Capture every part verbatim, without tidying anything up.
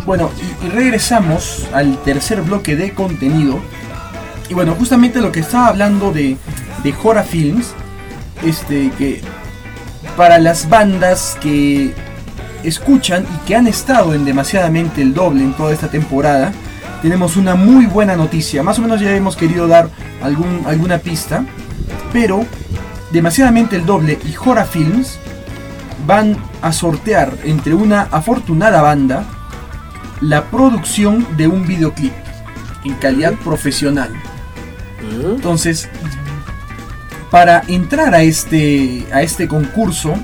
Bueno, y, y regresamos al tercer bloque de contenido. Y bueno, justamente lo que estaba hablando de, de Jora Films, este, que para las bandas que escuchan y que han estado en Demasiadamente el Doble en toda esta temporada, tenemos una muy buena noticia. Más o menos ya hemos querido dar algún, alguna pista, pero Demasiadamente el Doble y Jora Films van a sortear entre una afortunada banda la producción de un videoclip en calidad profesional. Entonces, para entrar a este, a este concurso,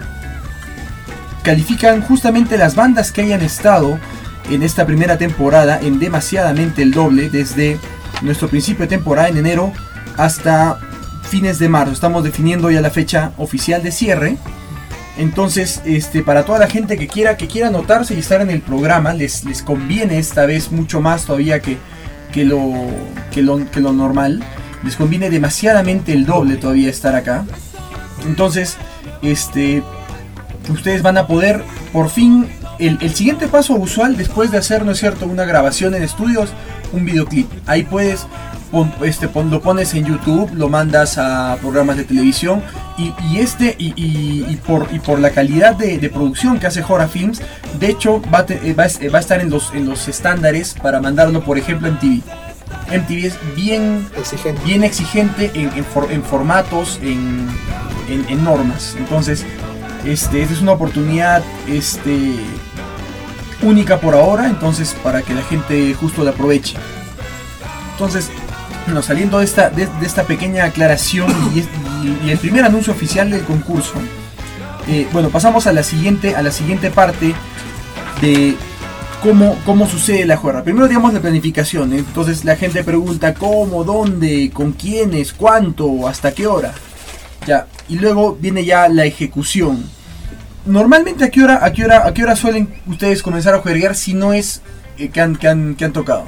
califican justamente las bandas que hayan estado en esta primera temporada en Demasiadamente el Doble, desde nuestro principio de temporada en enero hasta fines de marzo. Estamos definiendo ya la fecha oficial de cierre. Entonces, este, para toda la gente que quiera, que quiera anotarse y estar en el programa, les, les conviene esta vez mucho más todavía que, que, lo, que, lo, que lo normal. Les conviene demasiadamente el doble todavía estar acá. Entonces, este, ustedes van a poder, por fin, el, el siguiente paso usual después de hacer, ¿no es cierto?, una grabación en estudios, un videoclip. Ahí puedes, pon, este, pon, lo pones en YouTube, lo mandas a programas de televisión. Y, y este y, y, y, por, y por la calidad de, de producción que hace Jora Films, de hecho va, te, va, va a estar en los, en los estándares para mandarlo, por ejemplo, a M T V. M T V es bien exigente, bien exigente en, en, for, en formatos, en, en, en normas. Entonces, este, esta es una oportunidad este, única por ahora, entonces para que la gente justo la aproveche. Entonces, bueno, saliendo de esta, de, de esta pequeña aclaración y, y, y el primer anuncio oficial del concurso, eh, bueno, pasamos a la siguiente, a la siguiente parte de cómo, cómo sucede la Jora. Primero, digamos, la planificación. Entonces la gente pregunta cómo, dónde, con quiénes, cuánto, hasta qué hora. Ya, y luego viene ya la ejecución. Normalmente, ¿a qué hora, a qué hora, a qué hora suelen ustedes comenzar a jugar si no es eh, que, han, que, han, que han tocado?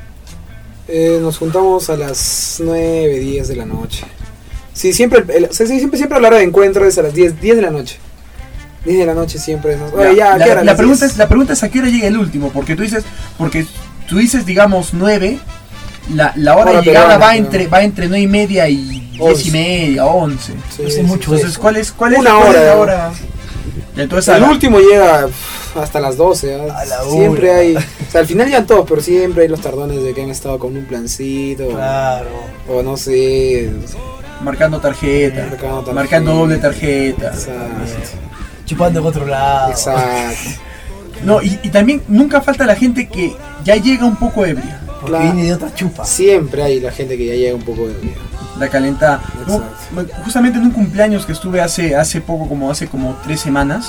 Eh, nos juntamos a las nueve, diez de la noche. Sí, siempre, el, o sea, siempre, siempre la hora de encuentro es a las diez, diez de la noche. diez de la noche siempre. ¿No? Oye, ya, la, la, la, pregunta es, la pregunta es a qué hora llega el último, porque tú dices, porque tú dices, digamos, nueve, la, la hora, hora de llegada va, entre, va entre nueve y media y diez y media, once. Sí, no sé sí, mucho. Sí, Entonces, ¿cuál es, cuál es, Una cuál hora, es la hora? Entonces, el la... último llega hasta las doce. ¿eh? A la siempre una. hay, o sea, al final llegan todos, pero siempre hay los tardones de que han estado con un plancito. Claro. O, o no sé. Marcando tarjeta, Marcando, tarjeta, marcando doble tarjeta. Exacto. Chupando en otro lado. Exacto. No, y, y también nunca falta la gente que ya llega un poco ebria. Porque La... viene de otra chupa. Siempre hay la gente que ya llega un poco de día. La calentada. No, justamente en un cumpleaños que estuve hace hace poco, como hace como tres semanas,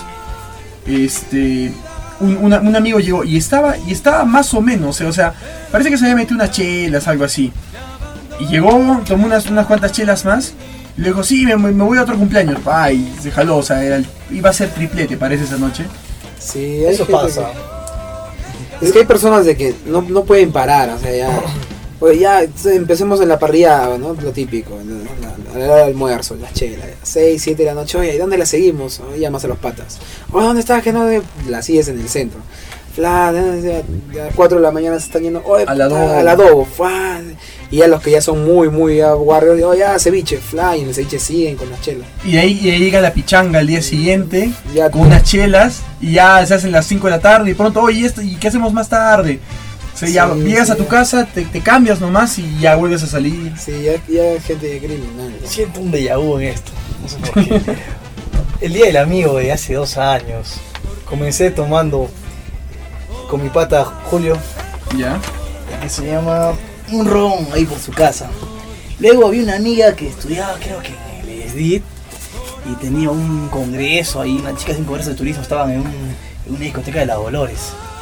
este, un, una, un amigo llegó y estaba y estaba más o menos, o sea, parece que se había metido unas chelas, algo así. Y llegó, tomó unas, unas cuantas chelas más, y le dijo, sí, me, me voy a otro cumpleaños. Ay, se jaló, o sea, era el, iba a ser triplete, parece, esa noche. Sí, eso pasa. Que, es que hay personas de que no, no pueden parar, o sea, ya... Pues ya empecemos en la parrilla, ¿no? Lo típico, a la hora del almuerzo, las chelas, seis, siete de la noche, oye, ¿y dónde la seguimos? Oh, llamas a los patas. Oye, ¿dónde estás? Que no de... La sigues en el centro. Fla, a las cuatro de la mañana se están yendo, oye, al adobo, al adobo, fla. Y ya los que ya son muy, muy guardios, oye, ya ceviche, fla, y en el ceviche siguen con las chelas. Y de ahí, y ahí llega la pichanga al día siguiente, ya, con unas chelas, y ya se hacen las cinco de la tarde, y pronto, oye, ¿esto? ¿Y qué hacemos más tarde? O sea, ya sí, llegas sí, a tu casa, te, te cambias nomás y ya vuelves a salir. Sí, ya, ya es gente criminal. Siento un déjà vu en esto. No sé por qué. El día del amigo de hace dos años. Comencé tomando con mi pata Julio. Ya. Que se llama un ron ahí por su casa. Luego había una amiga que estudiaba, creo que en el E S D I T. Y tenía un congreso ahí, unas chicas de un congreso de turismo estaban en, un, en una discoteca de La Dolores.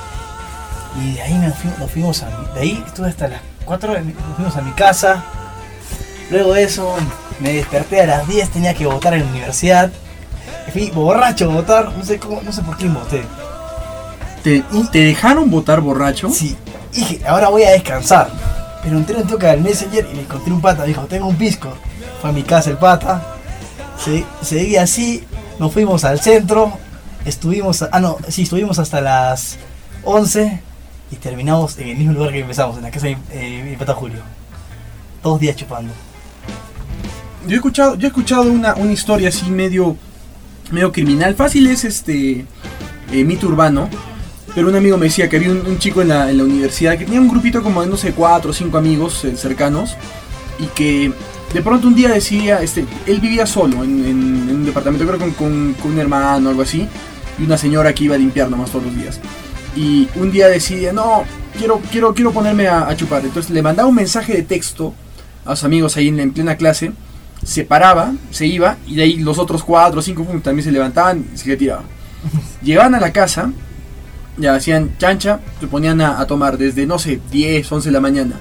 Y de ahí nos fuimos, nos fuimos a mi, de ahí estuve hasta las cuatro, nos fuimos a mi casa. Luego de eso me desperté a las diez, tenía que votar en la universidad. Fui borracho a votar, no sé cómo, no sé por qué voté. ¿Te, ¿Te dejaron votar borracho? Sí, dije, ahora voy a descansar. Pero entré en toca del Messenger y me encontré un pata, me dijo, tengo un pisco. Fue a mi casa el pata. Se, seguí así, nos fuimos al centro. Estuvimos, ah no, sí, estuvimos hasta las once. y terminamos en el mismo lugar que empezamos, en la casa de eh, mi pata Julio. Dos días chupando. Yo he escuchado, yo he escuchado una, una historia así medio, medio criminal. Fácil es este eh, mito urbano. Pero un amigo me decía que había un, un chico en la, en la universidad que tenía un grupito como de no sé, cuatro o cinco amigos eh, cercanos. Y que de pronto un día decidía, este, él vivía solo en, en, en un departamento, creo con, con, con un hermano o algo así. Y una señora que iba a limpiar nomás todos los días. Y un día decidía, no, quiero, quiero, quiero ponerme a, a chupar. Entonces le mandaba un mensaje de texto a sus amigos ahí en, en plena clase. Se paraba, se iba, y de ahí los otros cuatro o cinco pum, también se levantaban y se retiraban. Llegaban a la casa, ya hacían chancha, se ponían a, a tomar desde, no sé, diez, once de la mañana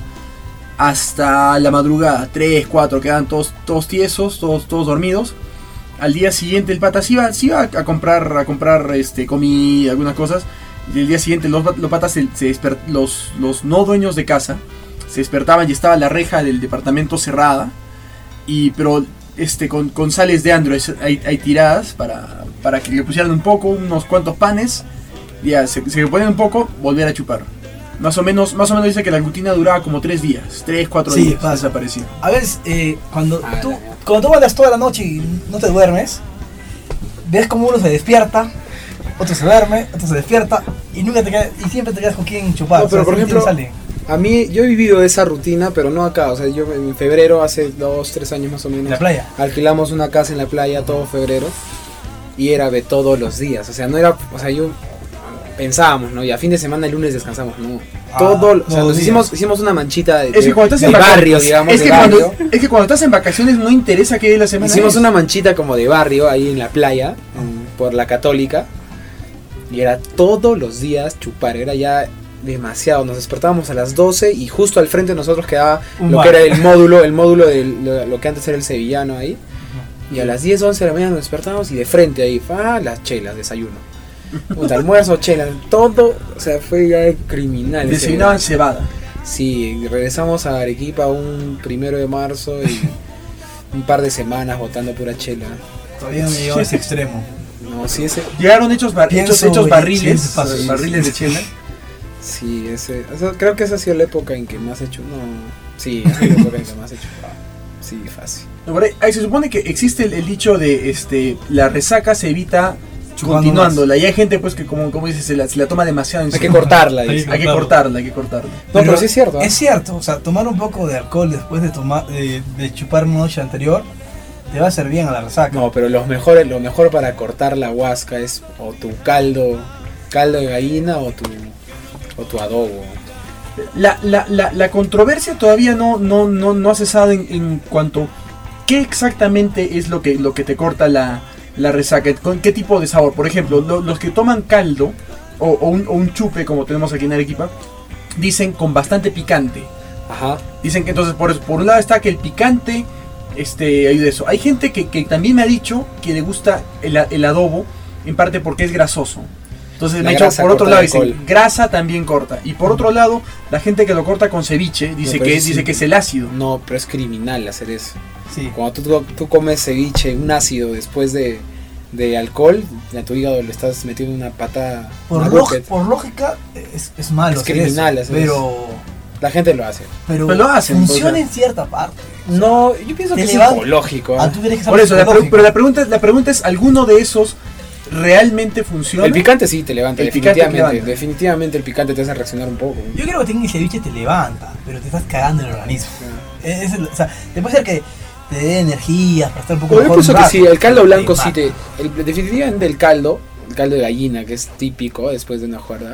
hasta la madrugada, tres, cuatro, quedaban todos, todos tiesos, todos, todos dormidos. Al día siguiente el pata se iba, se iba a comprar, a comprar este, comida, algunas cosas, y el día siguiente los, los patas, se, se despert, los, los no dueños de casa, se despertaban y estaba la reja del departamento cerrada. Y pero este con, con sales de Android hay, hay tiradas para, para que le pusieran un poco, unos cuantos panes, ya se, se ponen un poco, volver a chupar. Más o menos, más o menos dice que la rutina duraba como tres días, tres, cuatro Sí, días, pasa. desapareció. A veces, eh, cuando, Ah, tú, la- cuando tú andas toda la noche y no te duermes, ves como uno se despierta, otro se duerme, otro se despierta y nunca te quedas, y siempre te quedas con quien chupar. No, pero por siempre ejemplo, sale. A mí, yo he vivido esa rutina, pero no acá. O sea, yo en febrero, hace dos, tres años más o menos, En la playa. alquilamos una casa en la playa todo febrero. Y era de todos los días. O sea, no era, o sea, yo pensábamos, ¿no? Y a fin de semana, el lunes descansamos, no. Ah, Todo, o sea, todos los nos días. hicimos, hicimos una manchita de, Es que de- cuando estás de en vacaciones, barrio, digamos, es de que, cuando, barrio. es que cuando estás en vacaciones no interesa qué día de la semana Hicimos es. una manchita como de barrio ahí en la playa, en- por la Católica. Y era todos los días chupar, era ya demasiado. Nos despertábamos a las doce y justo al frente de nosotros quedaba Un lo bar. que era el módulo, el módulo de lo, lo que antes era el sevillano ahí. Y a las diez, once de la mañana nos despertábamos y de frente ahí, ah, las chelas, desayuno. Puta, almuerzo, chelas, todo, o sea, fue ya criminal. ese Desayunaban verano. cebada. Sí, y regresamos a Arequipa un primero de marzo y un par de semanas botando pura chela. Todavía no me llegó a ese extremo. No, sí, ese, Llegaron hechos, bar- Pienso hechos, hechos en barriles, siguientes pasos. barriles de chela. sí, ese, eso- creo que esa ha sido la época en que más he hecho, no, sí, esa es la época en que más he hecho, sí, fácil. No, por ahí, ahí se supone que existe el, el dicho de este la resaca se evita Chupando continuándola. Y hay gente pues que como, como dices se la, se la toma demasiado en Hay que serio. cortarla, Hay dice. Hay que cortarla, hay que cortarla. No, pero sí es cierto, ¿eh? Es cierto, o sea, tomar un poco de alcohol después de tomar de, de chupar una noche anterior te va a hacer bien a la resaca. No, pero lo mejor, lo mejor para cortar la huasca es o tu caldo, caldo de gallina o tu, o tu adobo. La, la, la, la controversia todavía no, no, no, no ha cesado en, en cuanto qué exactamente es lo que, lo que te corta la, la resaca, con qué tipo de sabor. Por ejemplo, lo- los que toman caldo o, o un, o un chupe como tenemos aquí en Arequipa, dicen con bastante picante. Ajá. Dicen que entonces por, eso- por un lado está que el picante este, ayuda a eso. Hay gente que, que también me ha dicho que le gusta el, a- el adobo, en parte porque es grasoso. Entonces La me ha dicho, grasa por otro corta lado el dicen, alcohol. grasa también corta. Y por otro lado, la gente que lo corta con ceviche dice, pero que, eso sí. dice que es el ácido. No, pero es criminal hacer eso. Sí. Cuando tú, tú comes ceviche, un ácido después de, de alcohol, a tu hígado le estás metiendo una pata. Por, una log- whippet. por lógica es, es malo. Es hacer criminal eso, hacer pero, La gente lo hace. pero, Pero lo hacen, funciona o sea. en cierta parte. No, yo pienso Te que es levanta- psicológico. ¿eh? Ah, tú crees que es Por algo eso, la pre- psicológico. pero la pregunta, la pregunta es, ¿alguno de esos realmente funciona? El picante sí te levanta, El picante definitivamente. te levanta. Definitivamente el picante te hace reaccionar un poco. Yo creo que tener ceviche te levanta, pero te estás cagando en el organismo. Es, es el- o sea, te puede ser que te dé energías para estar un poco Yo mejor pienso un que rato, sí, el caldo pero te blanco sí mata. te. El, definitivamente el caldo, el caldo de gallina, que es típico después de una juerga.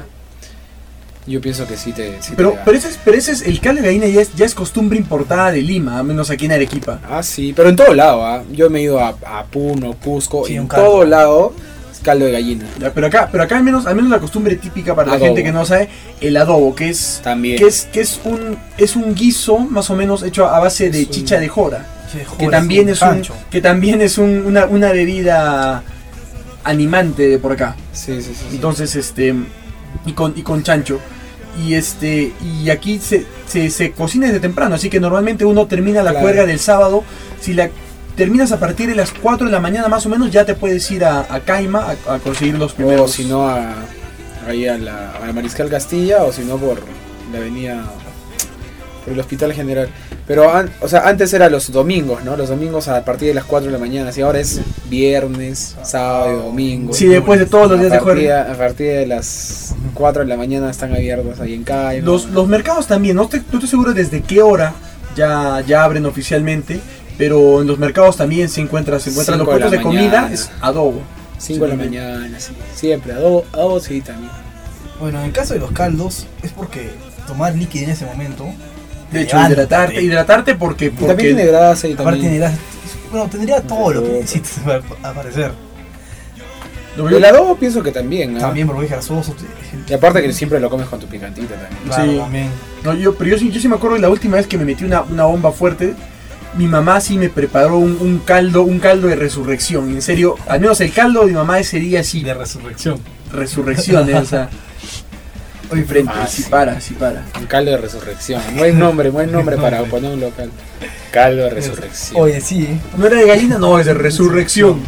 Yo pienso que sí te. Sí te Pero, levanta. pero, ese es, pero ese es el caldo de gallina ya es, ya es costumbre importada de Lima, al menos aquí en Arequipa. Ah, sí, pero en todo lado, ¿ah? Yo me he ido a, a Puno, Cusco, Sí, y un en caldo. todo lado es caldo de gallina. Ya, pero acá, pero acá al menos, al menos la costumbre típica para la Adobo. gente que no sabe, el adobo, que es También. que es que es un es un guiso más o menos hecho a base de Es un- chicha de jora, Sí, que joder, también es un pancho. que también es un- una, una bebida animante de por acá. Sí, sí, sí. sí. Entonces, este y con y con chancho. Y este y aquí se, se, se cocina desde temprano, así que normalmente uno termina la Claro. juerga del sábado. Si la terminas a partir de las cuatro de la mañana más o menos, ya te puedes ir a, a Caima a, a conseguir los O primeros. si no a, ahí a la, a la Mariscal Castilla, o si no por la avenida, por el Hospital General. Pero, an, o sea, antes era los domingos, ¿no? Los domingos a partir de las cuatro de la mañana, y ahora es viernes, sábado y domingo. Sí, después de todos los días de jueves. A partir de las cuatro de la mañana están abiertos ahí en calle. Los, los mercados también, no, te, no estoy seguro desde qué hora ya, ya abren oficialmente, pero en los mercados también se encuentra, se encuentran los puestos de, de comida, es adobo. cinco de la mañana, sí, siempre, adobo, adobo sí también. Bueno, en el caso de los caldos, es porque tomar líquido en ese momento... De hecho, hidratarte, hidratarte porque, porque... También tiene grasa y aparte también... tiene grasa. Bueno, tendría todo lo que necesitas para aparecer. El adobo pienso que también, ¿no? También porque es grasoso. Y aparte que siempre lo comes con tu picantita también. Claro, sí. también. No, yo, pero yo, sí- yo sí me acuerdo de la última vez que me metí una, una bomba fuerte. Mi mamá sí me preparó un, un caldo, un caldo de resurrección. En serio, al menos el caldo de mi mamá ese día sí. De resurrección. Resurrección, eh, o sea. Oye, frente, Ah, sí sí. para, sí para. Un caldo de resurrección. Buen nombre, buen nombre para poner un local. Caldo de resurrección. Oye, sí, ¿eh? ¿No era de gallina? No, es de resurrección.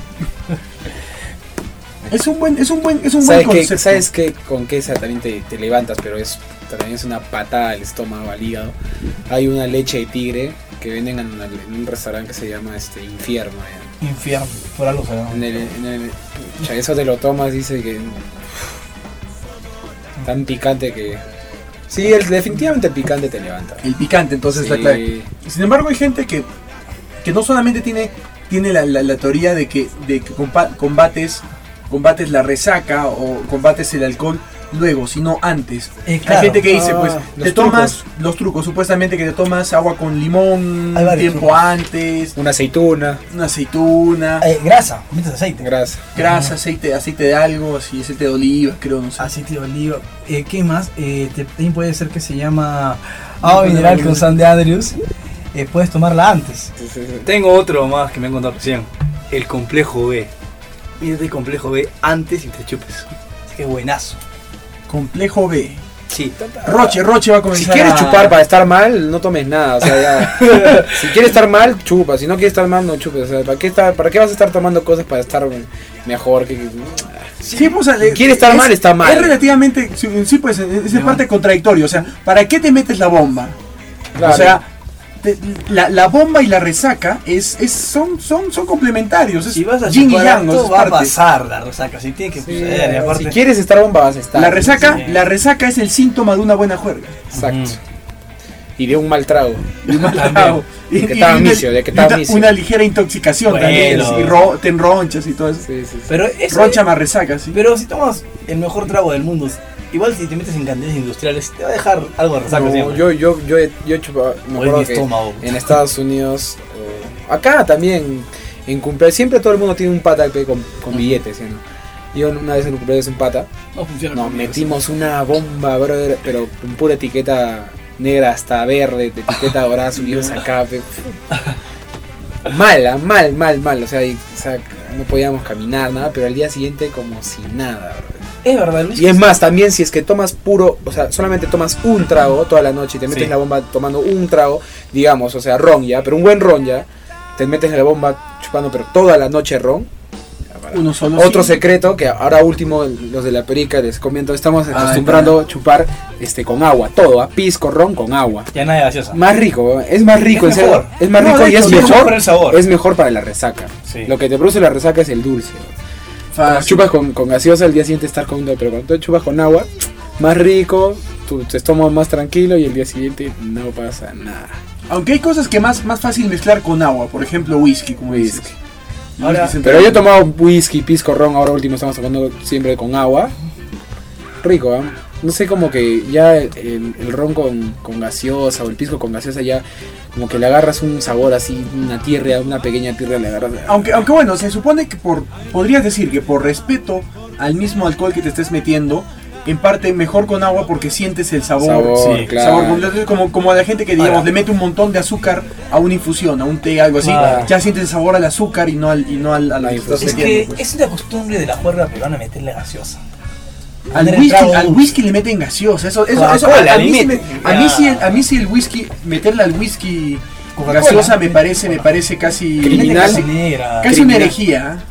Es un buen, es un buen, es un buen ¿Sabes qué? concepto. ¿Sabes qué? Con qué esa también te, te levantas, pero es también es una patada al estómago, al hígado. Hay una leche de tigre que venden en, una- en un restaurante que se llama este Infierno. allá. Infierno, por algo se llama. En el, en el, o sea, eso te lo tomas, dice que tan picante que sí, el, definitivamente el picante te levanta. El picante, entonces Sí. la clave. Sin embargo, hay gente que, que no solamente tiene, tiene la, la- la teoría de que, de que compa- combates, combates la resaca o combates el alcohol luego, sino antes. Eh, claro. Hay gente que dice, Ah, pues, los te tomas los trucos, supuestamente que te tomas agua con limón Hay un varios tiempo trucos. antes, Una aceituna, una aceituna, Eh, grasa, metes aceite. grasa. grasa, aceite, aceite de algo, así, aceite de oliva, creo, no sé. Aceite de oliva. Eh, ¿Qué más? Eh, te- también puede ser que se llama agua mineral con San de Andrews. Eh, puedes tomarla antes. Tengo otro más que me han contado recién. El complejo B. Mírate el complejo B antes y te chupes. Así que buenazo. Complejo B. Sí. Roche, Roche va a Si comenzar quieres a- chupar para estar mal, no tomes nada. O sea, ya. Si quieres estar mal, chupa. Si no quieres estar mal, no chupes. O sea, ¿para qué, estar, ¿para qué vas a estar tomando cosas para estar mejor? Que, que- Sí, pues, Si quiere estar mal, está mal. Es relativamente, sí, sí, pues, es en parte contradictorio. O sea, ¿para qué te metes la bomba? Claro. O sea, te- la, la bomba y la resaca es, es, son, son, son complementarios. Es Si vas a yin y chupar yang, harto, es va a parte. pasar la resaca. Si tiene que Sí, suceder. Y aparte, si quieres estar bomba, vas a estar. La resaca, Sí. la resaca es el síntoma de una buena juerga. Exacto. Ujú. Y de un mal trago. Y un mal También. trago. De que estaba una- misio, de que y una- estaba misio. Una ligera intoxicación Bueno. también. Y ro- te enronchas y todo eso. Sí, sí, sí. Pero eso. Roncha más resaca, sí. Pero si tomas el mejor trago del mundo, igual si te metes en cantidades industriales, te va a dejar algo de resaca No, siempre. yo, yo, yo, he, yo he chupado. Me O en acuerdo mi que estómago. en Estados Unidos, o acá también, en cumpleaños, siempre todo el mundo tiene un pata pe, con, con billetes, ¿sí, no? Yo una vez en un cumpleaños un pata, No funciona. nos conmigo. metimos una bomba, brother, pero con pura etiqueta negra hasta verde, de etiqueta dorada, subimos acá, pe. Mala, mal, mal, mal, o sea, y- o sea, no podíamos caminar, nada, pero al día siguiente como si nada, brother. Es verdad, Luis. Y es más, también si es que tomas puro, o sea, solamente tomas un trago toda la noche y te metes Sí. en la bomba tomando un trago, digamos, o sea, ron ya, pero un buen ron ya, te metes en la bomba chupando, pero toda la noche ron. Uno solo. Otro sí. secreto que ahora último los de la perica les comento, estamos Ah, acostumbrando a chupar este con agua, todo, a pisco, ron con agua. Ya nada de gaseosa. Más rico, es más rico, Es en serio, mejor. es más No, rico de y hecho, es sí, es mejor, mejor el sabor. es mejor para la resaca. Sí. Lo que te produce la resaca es el dulce. Cuando Fácil. chupas con, con gaseosa al día siguiente estar comiendo, pero cuando tú chupas con agua, más rico, tu, tu estómago más tranquilo y el día siguiente no pasa nada. Aunque hay cosas que más, más fácil mezclar con agua, por ejemplo whisky, como Whisky. dices. Ahora- Whisky Pero yo he tomado whisky, pisco, ron, ahora último estamos tomando siempre con agua. Rico, ¿eh? No sé, como que ya el, el- el ron con, con gaseosa o el pisco con gaseosa ya como que le agarras un sabor así, una tierra, una pequeña tierra le agarras. Aunque, aunque bueno, se supone que por, podrías decir que por respeto al mismo alcohol que te estés metiendo, en parte mejor con agua porque sientes el sabor. Sabor, sí, claro. sabor completo, como, como la gente que digamos Ahora. le mete un montón de azúcar a una infusión, a un té, algo así, Claro. ya sientes el sabor al azúcar y no al, y no al, a lo La que estás Es metiendo. que pues. es una costumbre de la juerga peruana meterle gaseosa. Al Poner el whisky, trago al dulce. whisky le meten gaseosa, eso, eso, eso Coca-Cola a, a le mí sí me- meten. a mí sí el- Ya. a mí sí el whisky, meterle al whisky Coca-Cola. gaseosa me parece, me parece casi Criminal. casi, negra. casi una Criminal. herejía. ¿eh?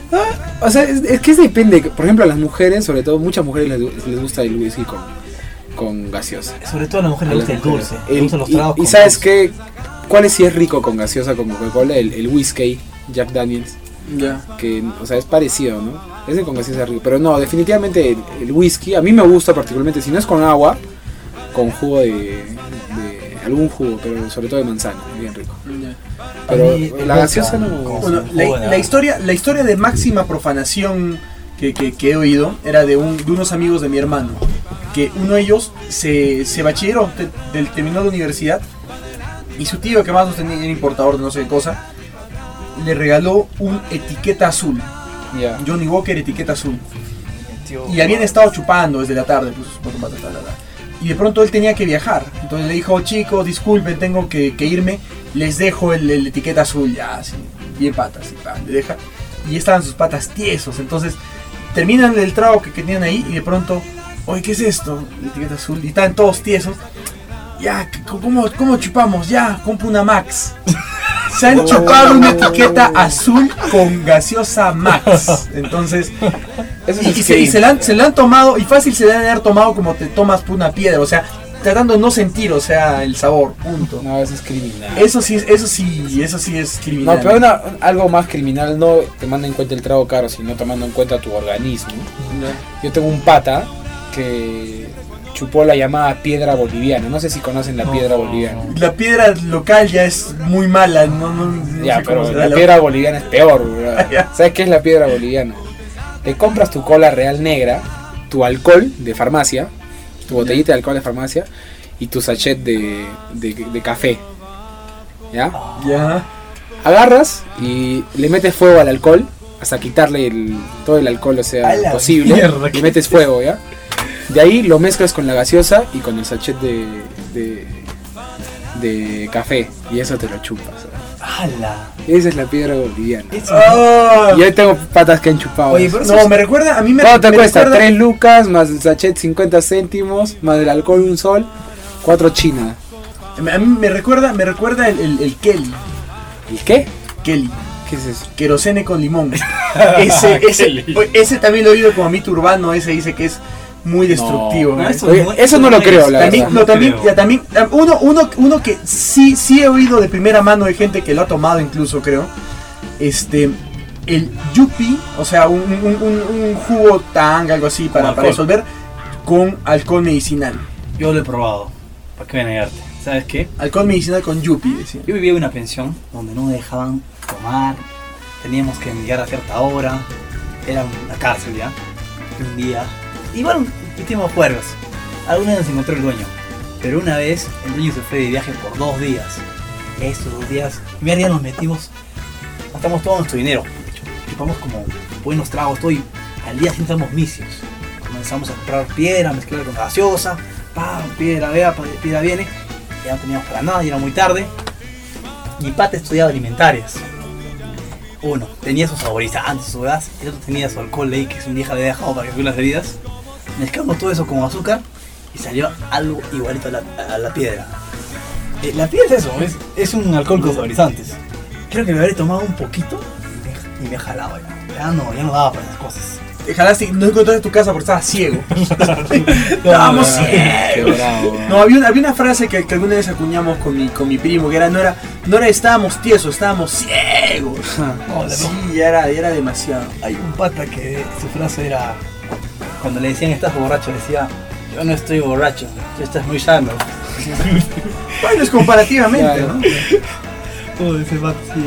Ah, o sea, es, es que es depende. Por ejemplo, a las mujeres, sobre todo, muchas mujeres les, les gusta el whisky con, con gaseosa. Sobre todo a las mujeres les gusta el dulce. El, Les gustan los y, tragos y con sabes dulce. qué, ¿cuál es si es rico con gaseosa, con Coca-Cola? El, el whisky, Jack Daniels. Ya. Que, o sea, es parecido, ¿no? Ese con gaseosa es rico. Pero no, definitivamente el, el whisky, a mí me gusta particularmente, si no es con agua, con jugo de, de algún jugo, pero sobre todo de manzana, bien rico. Ya. Pero A mí, la el gaseosa vodka, no... con- Bueno, la, la historia, la historia de máxima profanación que, que, que he oído era de, un, de unos amigos de mi hermano. Que uno de ellos se, se bachilleró, te- del- terminó la universidad. Y su tío, que más nos tenía, era importador de no sé qué cosa, le regaló un etiqueta azul. Ya. Johnny Walker etiqueta azul. Tío, Y habían estado chupando desde la tarde, pues, por ta, ta, ta, ta. Y de pronto él tenía que viajar. Entonces le dijo, chicos, disculpen, tengo que, que irme. Les dejo el, el etiqueta azul, ya, así, bien patas. Y, pa, le deja. Y estaban sus patas tiesos. Entonces terminan el trago que, que tenían ahí y de pronto, oye, ¿qué es esto? La etiqueta azul. Y estaban todos tiesos. Ya, ¿cómo, cómo chupamos? Ya, compro una Max. Se han chupado una etiqueta azul con gaseosa Max. Entonces, Eso y, es y se, y skate. se la han, se la han tomado, y fácil se la han de haber tomado como te tomas por una piedra, o sea, tratando de no sentir, o sea, el sabor, punto. No, eso es criminal. Eso sí, es- eso sí, eso sí es criminal. No, pero una, algo más criminal no tomando en cuenta el trago caro, sino tomando en cuenta tu organismo. Yo tengo un pata que chupó la llamada piedra boliviana. No sé si conocen la No, piedra no, boliviana. no. La piedra local ya es muy mala, no, no, no Ya, sé cómo pero será la la- piedra boliviana es peor, bro. Ya. ¿Sabes qué es la piedra boliviana? Te compras tu cola real negra, tu alcohol de farmacia, tu botellita de alcohol de farmacia y tu sachet de, de, de café. ¿Ya? Ya. Agarras y le metes fuego al alcohol hasta quitarle el, todo el alcohol, o A sea, la posible. mierda, Y ¿qué metes fuego, ¿ya? De ahí lo mezclas con la gaseosa y con el sachet de, de, de café. Y eso te lo chupas. ¿sabes? ¡Hala! Esa es la piedra boliviana. Eso- Ah. Y yo tengo patas que han chupado. Oye, eso. pero No, me recuerda, a mí me, ¿Cuánto te me cuesta? recuerda- tres lucas, más el sachet cincuenta céntimos, más el alcohol un sol, cuatro chinas. A mí me recuerda, me recuerda el, el, el Kelly. ¿Y qué? Kelly. ¿Qué es eso? Querosene con limón. Ese, ese, ese también lo he oído como mito urbano, ese dice que es muy destructivo. No, ¿no? eso Oye, no- eso no lo creo, la También, verdad. no, también, creo. ya, también uno, uno, uno que sí, sí he oído de primera mano de gente que lo ha tomado incluso, creo. Este, el yupi, o sea, un, un, un, un jugo tang, algo así, para, Con para alcohol. resolver, con alcohol medicinal. Yo lo he probado. ¿Para qué voy a negarte? ¿Sabes qué? Alcohol medicinal con yupi, decía. Yo vivía en una pensión donde no me dejaban tomar, teníamos que llegar a cierta hora, era una cárcel ya. Y un día, igual hicimos juegos, alguna vez nos encontró el dueño, pero una vez el dueño se fue de viaje por dos días. Estos dos días, el primer día nos metimos, gastamos todo nuestro dinero, chupamos como buenos tragos, todo, y al día siguiente éramos misios. Comenzamos a comprar piedra, mezclar con gaseosa, pam, piedra, vea, piedra viene. Ya no teníamos para nada y era muy tarde. Mi pata estudiaba alimentarias. Uno tenía sus saborizantes, sus gas, y el otro tenía su alcohol ahí que su vieja le había dejado para que cuide las heridas. Mezclamos todo eso con azúcar y salió algo igualito a la, a la piedra. Eh, la piedra es eso, es, es un alcohol con saborizantes. Creo que me habré tomado un poquito y me, y me jalaba ya. Ya no, ya no daba para esas cosas. Te jalaste, no encontraste tu casa porque estabas ciego. Estábamos no, Qué ciegos. bravo. No, había una, había una frase que, que alguna vez acuñamos con mi, con mi primo, que era, no era, no era estábamos tiesos, estábamos ciegos. No, la- Sí, ya era, ya era demasiado. Hay un pata que su frase era, cuando le decían estás borracho, decía, yo no estoy borracho, tú estás muy sano. Bueno, es comparativamente, Claro. ¿no? Todo ese pata, sí.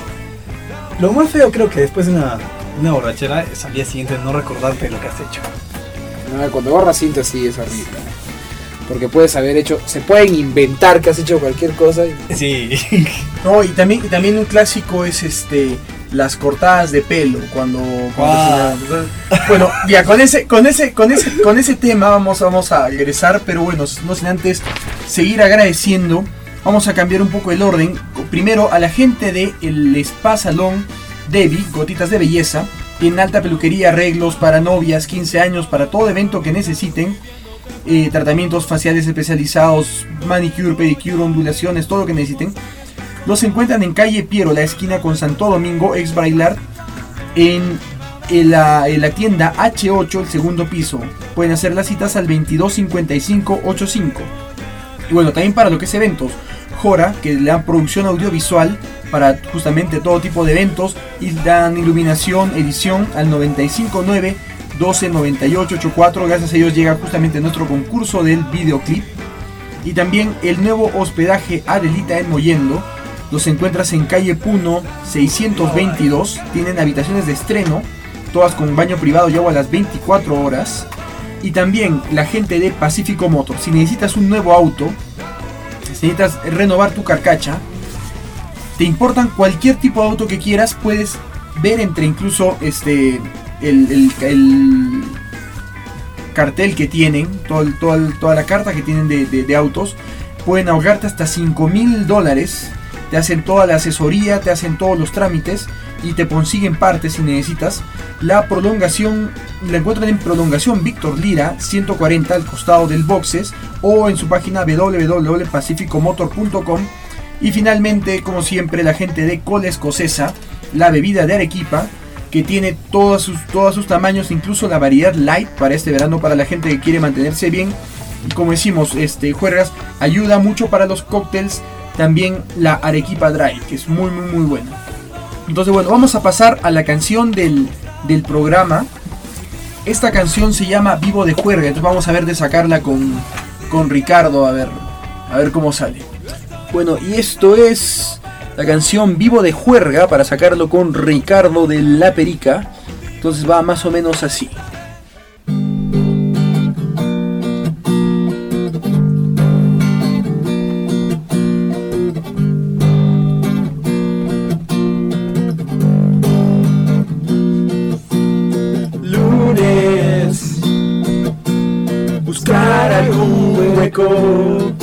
Lo más feo creo que después de una, una borrachera es al día siguiente no recordarte lo que has hecho. No, cuando borras cinta sí es horrible. Porque puedes haber hecho, se pueden inventar que has hecho cualquier cosa. y- Sí. No, y también, y también un clásico es este las cortadas de pelo cuando, cuando Ah. se- bueno, ya con ese con ese con ese con ese tema vamos vamos a regresar, pero bueno, no sin antes seguir agradeciendo. Vamos a cambiar un poco el orden. Primero a la gente de el Spa Salón Debbie, gotitas de belleza, en alta peluquería, arreglos para novias, quince años, para todo evento que necesiten. Eh, tratamientos faciales especializados, manicure, pedicure, ondulaciones, todo lo que necesiten. Los encuentran en calle Piero, la esquina con Santo Domingo, ex Bailar, en en la, en la tienda hache ocho, el segundo piso. Pueden hacer las citas al veintidós cincuenta y cinco ochenta y cinco. Y bueno, también para lo que es eventos, Jora, que le dan producción audiovisual para justamente todo tipo de eventos, y dan iluminación, edición al noventa y cinco nueve doce noventa y ocho ochenta y cuatro. Gracias a ellos llega justamente nuestro concurso del videoclip. Y también el nuevo hospedaje Adelita en Mollendo. Los encuentras en calle Puno seiscientos veintidós. Tienen habitaciones de estreno, todas con baño privado y agua a las veinticuatro horas. Y también la gente de Pacífico Motor. Si necesitas un nuevo auto, si necesitas renovar tu carcacha, te importan cualquier tipo de auto que quieras, puedes ver entre incluso este el, el, el cartel que tienen, todo, todo, toda la carta que tienen de, de, de autos. Pueden ahorrarte hasta cinco mil dólares. Te hacen toda la asesoría, te hacen todos los trámites y te consiguen partes si necesitas. La prolongación la encuentran en Prolongación Víctor Lira ciento cuarenta al costado del Boxes, o en su página w w w punto pacifico motor punto com. Y finalmente, como siempre, la gente de Cola Escocesa, la bebida de Arequipa, que tiene todos sus, todos sus tamaños, incluso la variedad light para este verano, para la gente que quiere mantenerse bien. Y como decimos, este Juergas ayuda mucho para los cócteles. También la Arequipa Dry, que es muy muy muy buena. Entonces bueno, vamos a pasar a la canción del, del programa. Esta canción se llama Vivo de Juerga. Entonces vamos a ver de sacarla con, con Ricardo, a ver, a ver cómo sale. Bueno, y esto es la canción Vivo de Juerga, para sacarlo con Ricardo de La Perica. Entonces va más o menos así. Lunes, buscar algún hueco.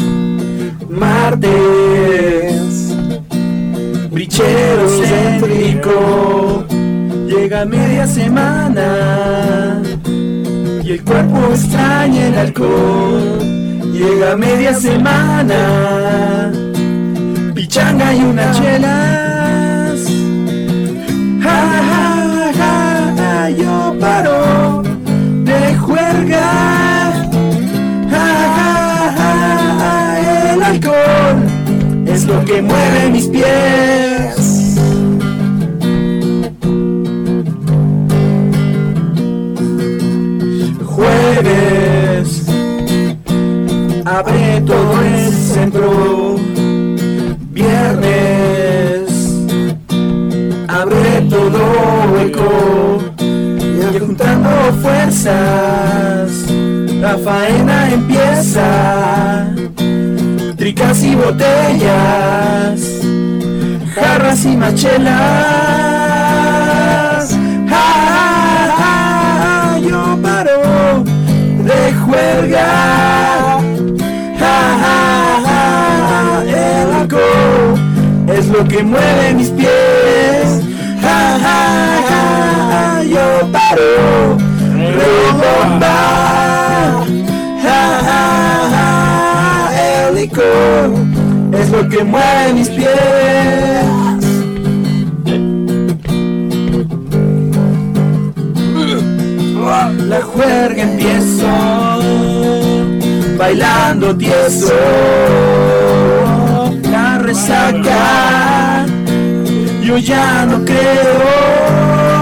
Martes, brichero céntrico. Llega media semana y el cuerpo extraña el alcohol. Llega media semana, pichanga y unas chelas. Ja, ja, ja, ja, yo paro de juerga. Ja, ja, ja, el alcohol es lo que mueve mis pies. Jueves, abre todo el centro. Viernes, abre todo hueco. Y juntando fuerzas, la faena empieza. Tricas y botellas, jarras y machelas. Ja, ja, ja, yo paro de juerga. Ja, ja, ja, el alcohol es lo que mueve mis pies. Ja, ja, ja, yo paro rebomba. Ja, ja, ja, el licor es lo que mueve mis pies. La juerga empiezo bailando tieso. La resaca yo ya no creo.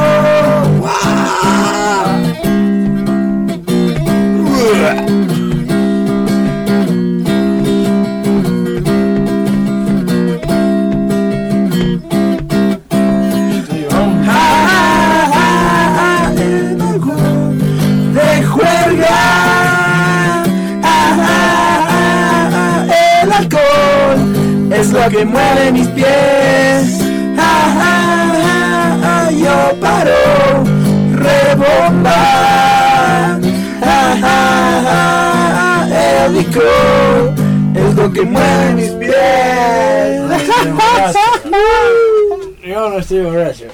De juerga, el alcohol es lo que mueve mis pies. Yo paro, rebomba. El licor es lo que mueve mis pies. Yo no estoy borracho.